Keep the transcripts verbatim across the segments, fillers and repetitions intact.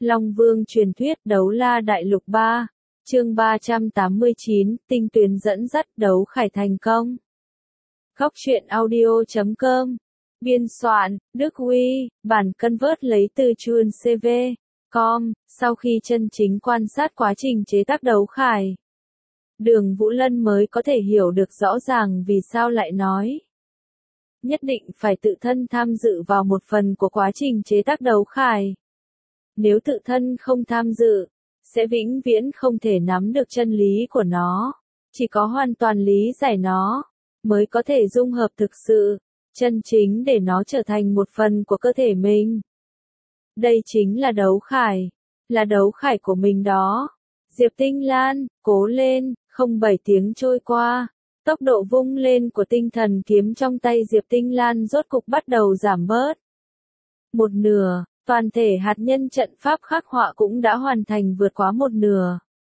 Long Vương truyền thuyết đấu la đại lục ba, chương ba trăm tám mươi chín, tinh tuyến dẫn dắt đấu khải thành công. Góc truyện audio chấm com, biên soạn, Đức Huy, bản convert lấy từ chuan xê vê chấm com, sau khi chân chính quan sát quá trình chế tác đấu khải. Đường Vũ Lân mới có thể hiểu được rõ ràng vì sao lại nói. Nhất định phải tự thân tham dự vào một phần của quá trình chế tác đấu khải. Nếu tự thân không tham dự, sẽ vĩnh viễn không thể nắm được chân lý của nó. Chỉ có hoàn toàn lý giải nó, mới có thể dung hợp thực sự, chân chính để nó trở thành một phần của cơ thể mình. Đây chính là đấu khải, là đấu khải của mình đó. Diệp Tinh Lan, cố lên, không bảy tiếng trôi qua. Tốc độ vung lên của tinh thần kiếm trong tay Diệp Tinh Lan rốt cục bắt đầu giảm bớt. Một nửa, toàn thể hạt nhân trận pháp khắc họa cũng đã hoàn thành vượt quá một nửa.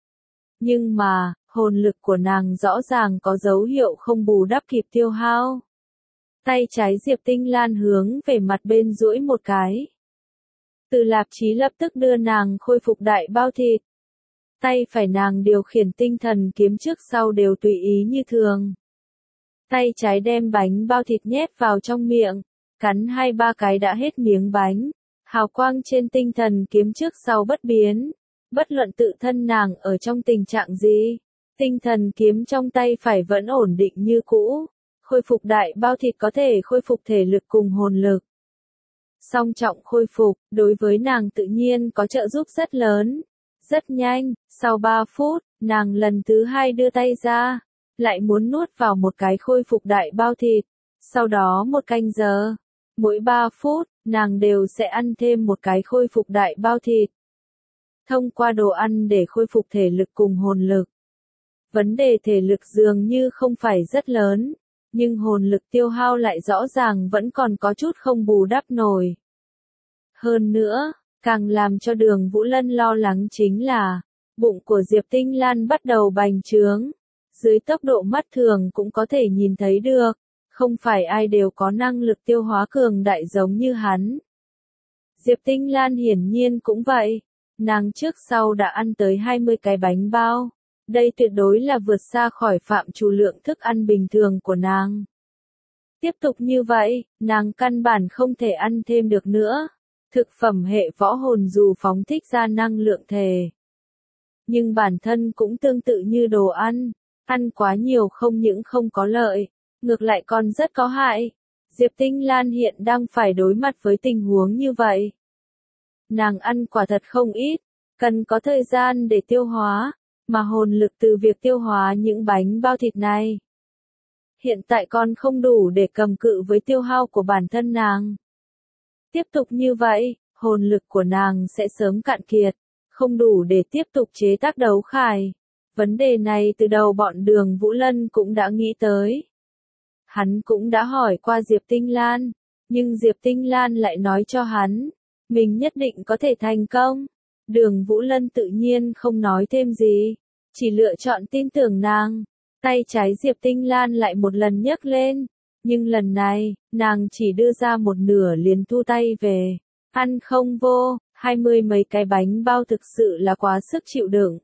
Nhưng mà, hồn lực của nàng rõ ràng có dấu hiệu không bù đắp kịp tiêu hao. Tay trái Diệp Tinh Lan hướng về mặt bên duỗi một cái. Từ Lạp Chí lập tức đưa nàng khôi phục đại bao thịt. Tay phải nàng điều khiển tinh thần kiếm trước sau đều tùy ý như thường. Tay trái đem bánh bao thịt nhét vào trong miệng, cắn hai ba cái đã hết miếng bánh. Hào quang trên tinh thần kiếm trước sau bất biến. Bất luận tự thân nàng ở trong tình trạng gì, tinh thần kiếm trong tay phải vẫn ổn định như cũ. Khôi phục đại bao thịt có thể khôi phục thể lực cùng hồn lực. Song trọng khôi phục, đối với nàng tự nhiên có trợ giúp rất lớn. Rất nhanh, sau ba phút, nàng lần thứ hai đưa tay ra, lại muốn nuốt vào một cái khôi phục đại bao thịt. Sau đó một canh giờ, mỗi ba phút, nàng đều sẽ ăn thêm một cái khôi phục đại bao thịt. Thông qua đồ ăn để khôi phục thể lực cùng hồn lực. Vấn đề thể lực dường như không phải rất lớn, nhưng hồn lực tiêu hao lại rõ ràng vẫn còn có chút không bù đắp nổi. Hơn nữa, càng làm cho Đường Vũ Lân lo lắng chính là, bụng của Diệp Tinh Lan bắt đầu bành trướng, dưới tốc độ mắt thường cũng có thể nhìn thấy được, không phải ai đều có năng lực tiêu hóa cường đại giống như hắn. Diệp Tinh Lan hiển nhiên cũng vậy, nàng trước sau đã ăn tới hai mươi cái bánh bao, đây tuyệt đối là vượt xa khỏi phạm trù lượng thức ăn bình thường của nàng. Tiếp tục như vậy, nàng căn bản không thể ăn thêm được nữa. Thực phẩm hệ võ hồn dù phóng thích ra năng lượng thể, nhưng bản thân cũng tương tự như đồ ăn, ăn quá nhiều không những không có lợi, ngược lại còn rất có hại. Diệp Tinh Lan hiện đang phải đối mặt với tình huống như vậy. Nàng ăn quả thật không ít, cần có thời gian để tiêu hóa, mà hồn lực từ việc tiêu hóa những bánh bao thịt này hiện tại còn không đủ để cầm cự với tiêu hao của bản thân nàng. Tiếp tục như vậy, hồn lực của nàng sẽ sớm cạn kiệt, không đủ để tiếp tục chế tác đấu khải. Vấn đề này từ đầu bọn Đường Vũ Lân cũng đã nghĩ tới. Hắn cũng đã hỏi qua Diệp Tinh Lan, nhưng Diệp Tinh Lan lại nói cho hắn, mình nhất định có thể thành công. Đường Vũ Lân tự nhiên không nói thêm gì, chỉ lựa chọn tin tưởng nàng. Tay trái Diệp Tinh Lan lại một lần nhấc lên. Nhưng lần này, nàng chỉ đưa ra một nửa liền thu tay về. Ăn không vô, hai mươi mấy cái bánh bao thực sự là quá sức chịu đựng.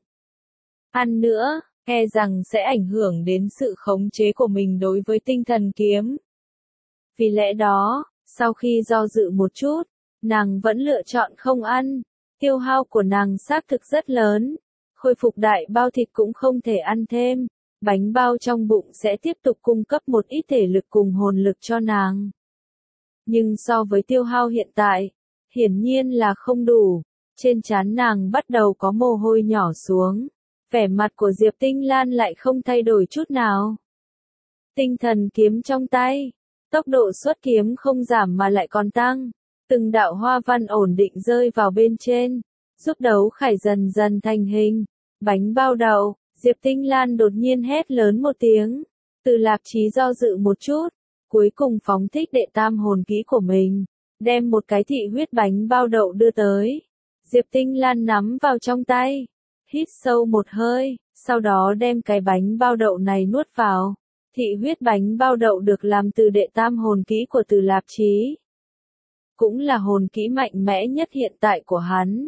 Ăn nữa, e rằng sẽ ảnh hưởng đến sự khống chế của mình đối với tinh thần kiếm. Vì lẽ đó, sau khi do dự một chút, nàng vẫn lựa chọn không ăn. Tiêu hao của nàng xác thực rất lớn. Khôi phục đại bao thịt cũng không thể ăn thêm. Bánh bao trong bụng sẽ tiếp tục cung cấp một ít thể lực cùng hồn lực cho nàng. Nhưng so với tiêu hao hiện tại, hiển nhiên là không đủ. Trên trán nàng bắt đầu có mồ hôi nhỏ xuống. Vẻ mặt của Diệp Tinh Lan lại không thay đổi chút nào. Tinh thần kiếm trong tay, tốc độ xuất kiếm không giảm mà lại còn tăng. Từng đạo hoa văn ổn định rơi vào bên trên, giúp đấu khải dần dần thành hình. Bánh bao đậu. Diệp Tinh Lan đột nhiên hét lớn một tiếng. Từ Lạp Chí do dự một chút, cuối cùng phóng thích đệ tam hồn kỹ của mình, đem một cái thị huyết bánh bao đậu đưa tới. Diệp Tinh Lan nắm vào trong tay, hít sâu một hơi, sau đó đem cái bánh bao đậu này nuốt vào. Thị huyết bánh bao đậu được làm từ đệ tam hồn kỹ của Từ Lạp Chí, cũng là hồn kỹ mạnh mẽ nhất hiện tại của hắn.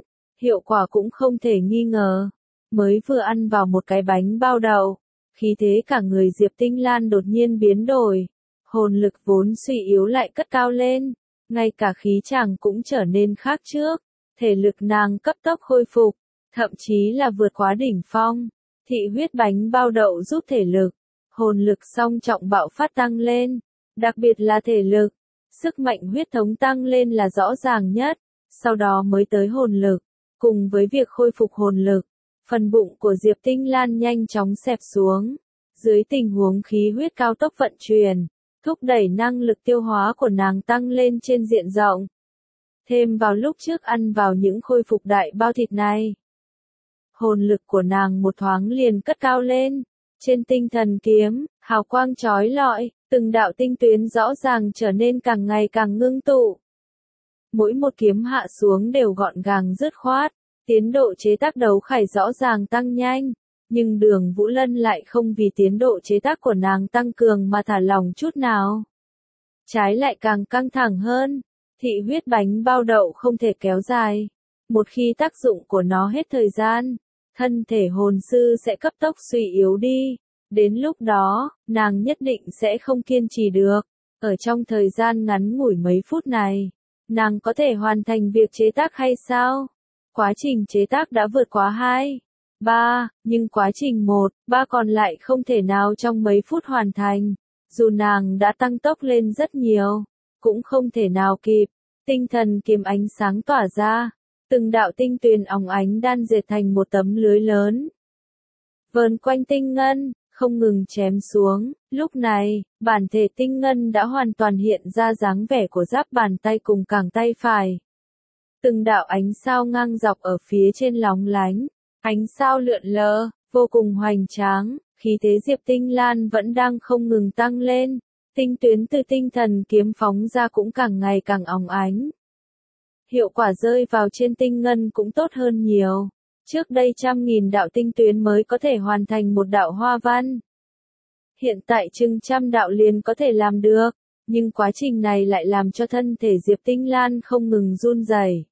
Hiệu quả cũng không thể nghi ngờ. Mới vừa ăn vào một cái bánh bao đậu, khí thế cả người Diệp Tinh Lan đột nhiên biến đổi. Hồn lực vốn suy yếu lại cất cao lên, ngay cả khí chàng cũng trở nên khác trước. Thể lực nàng cấp tốc khôi phục, thậm chí là vượt quá đỉnh phong. Thị huyết bánh bao đậu giúp thể lực, hồn lực song trọng bạo phát tăng lên, đặc biệt là thể lực. Sức mạnh huyết thống tăng lên là rõ ràng nhất, sau đó mới tới hồn lực. Cùng với việc khôi phục hồn lực, phần bụng của Diệp Tinh Lan nhanh chóng xẹp xuống. Dưới tình huống khí huyết cao tốc vận chuyển, thúc đẩy năng lực tiêu hóa của nàng tăng lên trên diện rộng. Thêm vào lúc trước ăn vào những khôi phục đại bao thịt này, hồn lực của nàng một thoáng liền cất cao lên. Trên tinh thần kiếm, hào quang chói lọi, từng đạo tinh tuyến rõ ràng trở nên càng ngày càng ngưng tụ. Mỗi một kiếm hạ xuống đều gọn gàng dứt khoát, tiến độ chế tác đấu khải rõ ràng tăng nhanh, nhưng Đường Vũ Lân lại không vì tiến độ chế tác của nàng tăng cường mà thả lỏng chút nào. Trái lại càng căng thẳng hơn, thị huyết bánh bao đậu không thể kéo dài. Một khi tác dụng của nó hết thời gian, thân thể hồn sư sẽ cấp tốc suy yếu đi. Đến lúc đó, nàng nhất định sẽ không kiên trì được. Ở trong thời gian ngắn ngủi mấy phút này, nàng có thể hoàn thành việc chế tác hay sao? Quá trình chế tác đã vượt quá hai, ba, nhưng quá trình một, ba còn lại không thể nào trong mấy phút hoàn thành. Dù nàng đã tăng tốc lên rất nhiều, cũng không thể nào kịp. Tinh thần kiếm ánh sáng tỏa ra, từng đạo tinh tuyền óng ánh đan dệt thành một tấm lưới lớn. Vờn quanh tinh ngân, không ngừng chém xuống. Lúc này, bản thể tinh ngân đã hoàn toàn hiện ra dáng vẻ của giáp bàn tay cùng cẳng tay phải. Từng đạo ánh sao ngang dọc ở phía trên lóng lánh, ánh sao lượn lờ, vô cùng hoành tráng. Khí thế Diệp Tinh Lan vẫn đang không ngừng tăng lên, tinh tuyến từ tinh thần kiếm phóng ra cũng càng ngày càng óng ánh. Hiệu quả rơi vào trên tinh ngân cũng tốt hơn nhiều. Trước đây trăm nghìn đạo tinh tuyến mới có thể hoàn thành một đạo hoa văn. Hiện tại chừng trăm đạo liền có thể làm được, nhưng quá trình này lại làm cho thân thể Diệp Tinh Lan không ngừng run rẩy.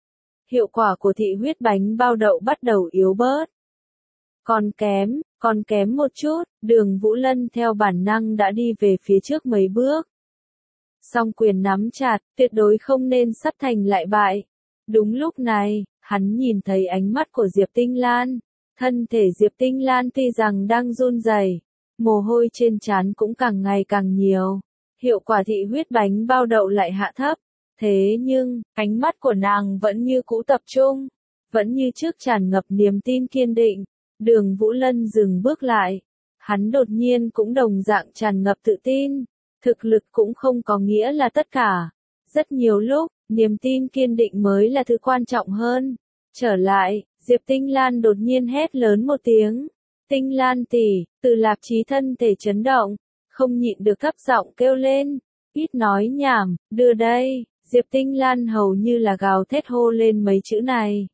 Hiệu quả của thị huyết bánh bao đậu bắt đầu yếu bớt. Còn kém, còn kém một chút, Đường Vũ Lân theo bản năng đã đi về phía trước mấy bước. Song quyền nắm chặt, tuyệt đối không nên sắp thành lại bại. Đúng lúc này, hắn nhìn thấy ánh mắt của Diệp Tinh Lan. Thân thể Diệp Tinh Lan tuy rằng đang run rẩy, mồ hôi trên trán cũng càng ngày càng nhiều. Hiệu quả thị huyết bánh bao đậu lại hạ thấp. Thế nhưng, ánh mắt của nàng vẫn như cũ tập trung, vẫn như trước tràn ngập niềm tin kiên định. Đường Vũ Lân dừng bước lại. Hắn đột nhiên cũng đồng dạng tràn ngập tự tin. Thực lực cũng không có nghĩa là tất cả. Rất nhiều lúc, niềm tin kiên định mới là thứ quan trọng hơn. Trở lại, Diệp Tinh Lan đột nhiên hét lớn một tiếng. Tinh Lan tỷ, Từ Lạp Chí thân thể chấn động, không nhịn được thấp giọng kêu lên. Ít nói nhảm, đưa đây. Diệp Tinh Lan hầu như là gào thét hô lên mấy chữ này.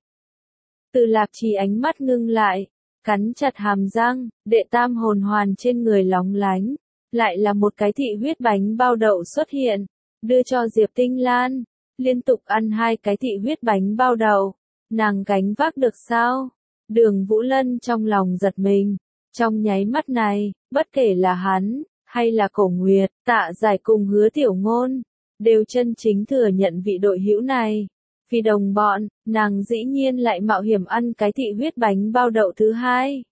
Từ Lạp Chí ánh mắt ngưng lại, cắn chặt hàm răng, đệ tam hồn hoàn trên người lóng lánh. Lại là một cái thị huyết bánh bao đậu xuất hiện, đưa cho Diệp Tinh Lan. Liên tục ăn hai cái thị huyết bánh bao đậu, nàng gánh vác được sao? Đường Vũ Lân trong lòng giật mình. Trong nháy mắt này, bất kể là hắn, hay là Cổ Nguyệt, Tạ Giải cùng Hứa Tiểu Ngôn, đều chân chính thừa nhận vị đội hữu này. Vì đồng bọn, nàng dĩ nhiên lại mạo hiểm ăn cái thị huyết bánh bao đậu thứ hai.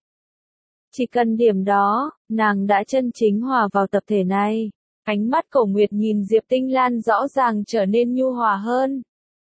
Chỉ cần điểm đó, nàng đã chân chính hòa vào tập thể này. Ánh mắt Cổ Nguyệt nhìn Diệp Tinh Lan rõ ràng trở nên nhu hòa hơn.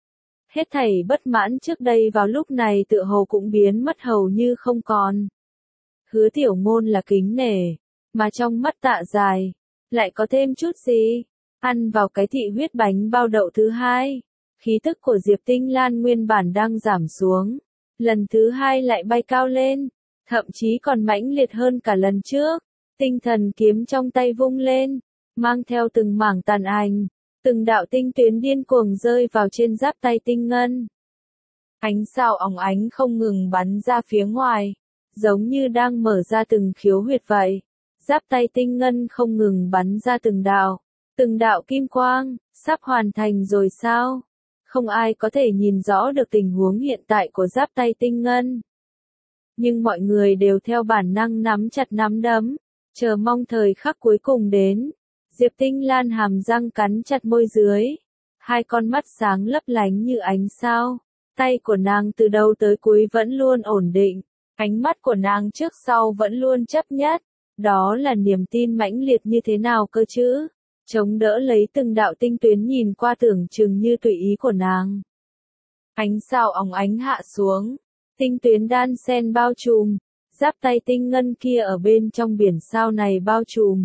Hết thảy bất mãn trước đây vào lúc này tựa hồ cũng biến mất hầu như không còn. Hứa Tiểu Ngôn là kính nể, mà trong mắt Tạ Dài, lại có thêm chút gì? Ăn vào cái thị huyết bánh bao đậu thứ hai, khí tức của Diệp Tinh Lan nguyên bản đang giảm xuống, lần thứ hai lại bay cao lên, thậm chí còn mãnh liệt hơn cả lần trước. Tinh thần kiếm trong tay vung lên, mang theo từng mảng tàn ảnh, từng đạo tinh tuyến điên cuồng rơi vào trên giáp tay tinh ngân. Ánh sao óng ánh không ngừng bắn ra phía ngoài, giống như đang mở ra từng khiếu huyệt vậy. Giáp tay tinh ngân không ngừng bắn ra từng đạo, từng đạo kim quang. Sắp hoàn thành rồi sao? Không ai có thể nhìn rõ được tình huống hiện tại của giáp tay tinh ngân. Nhưng mọi người đều theo bản năng nắm chặt nắm đấm, chờ mong thời khắc cuối cùng đến. Diệp Tinh Lan hàm răng cắn chặt môi dưới, hai con mắt sáng lấp lánh như ánh sao. Tay của nàng từ đầu tới cuối vẫn luôn ổn định, ánh mắt của nàng trước sau vẫn luôn chấp nhất. Đó là niềm tin mãnh liệt như thế nào cơ chứ? Chống đỡ lấy từng đạo tinh tuyến nhìn qua tưởng chừng như tùy ý của nàng. Ánh sao óng ánh hạ xuống, tinh tuyến đan sen bao trùm, giáp tay tinh ngân kia ở bên trong biển sao này bao trùm.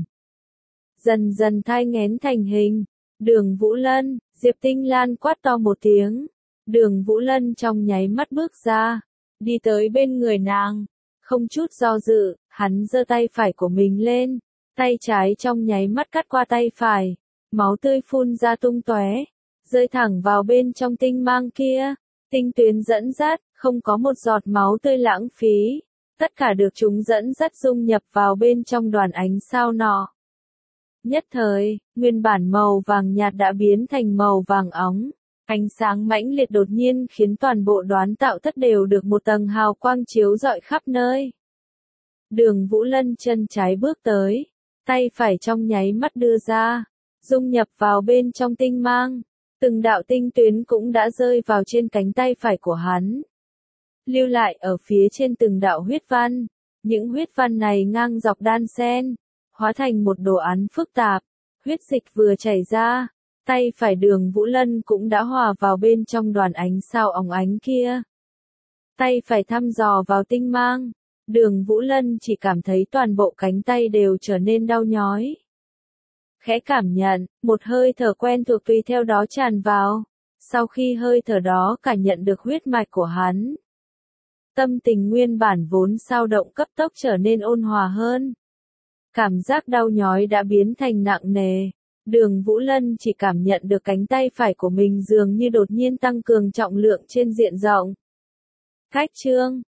Dần dần thai nghén thành hình, Đường Vũ Lân, Diệp Tinh Lan quát to một tiếng. Đường Vũ Lân trong nháy mắt bước ra, đi tới bên người nàng, không chút do dự, hắn giơ tay phải của mình lên, tay trái trong nháy mắt cắt qua tay phải, máu tươi phun ra tung tóe, rơi thẳng vào bên trong tinh mang kia, tinh tuyến dẫn dắt, không có một giọt máu tươi lãng phí, tất cả được chúng dẫn dắt dung nhập vào bên trong đoàn ánh sao nọ. Nhất thời, nguyên bản màu vàng nhạt đã biến thành màu vàng óng. Ánh sáng mãnh liệt đột nhiên khiến toàn bộ đoán tạo thất đều được một tầng hào quang chiếu rọi khắp nơi. Đường Vũ Lân chân trái bước tới, tay phải trong nháy mắt đưa ra, dung nhập vào bên trong tinh mang. Từng đạo tinh tuyến cũng đã rơi vào trên cánh tay phải của hắn. Lưu lại ở phía trên từng đạo huyết văn, những huyết văn này ngang dọc đan xen, hóa thành một đồ án phức tạp, huyết dịch vừa chảy ra. Tay phải Đường Vũ Lân cũng đã hòa vào bên trong đoàn ánh sao óng ánh kia. Tay phải thăm dò vào tinh mang. Đường Vũ Lân chỉ cảm thấy toàn bộ cánh tay đều trở nên đau nhói. Khẽ cảm nhận, một hơi thở quen thuộc tùy theo đó tràn vào. Sau khi hơi thở đó cảm nhận được huyết mạch của hắn. Tâm tình nguyên bản vốn dao động cấp tốc trở nên ôn hòa hơn. Cảm giác đau nhói đã biến thành nặng nề. Đường Vũ Lân chỉ cảm nhận được cánh tay phải của mình dường như đột nhiên tăng cường trọng lượng trên diện rộng. Cách chương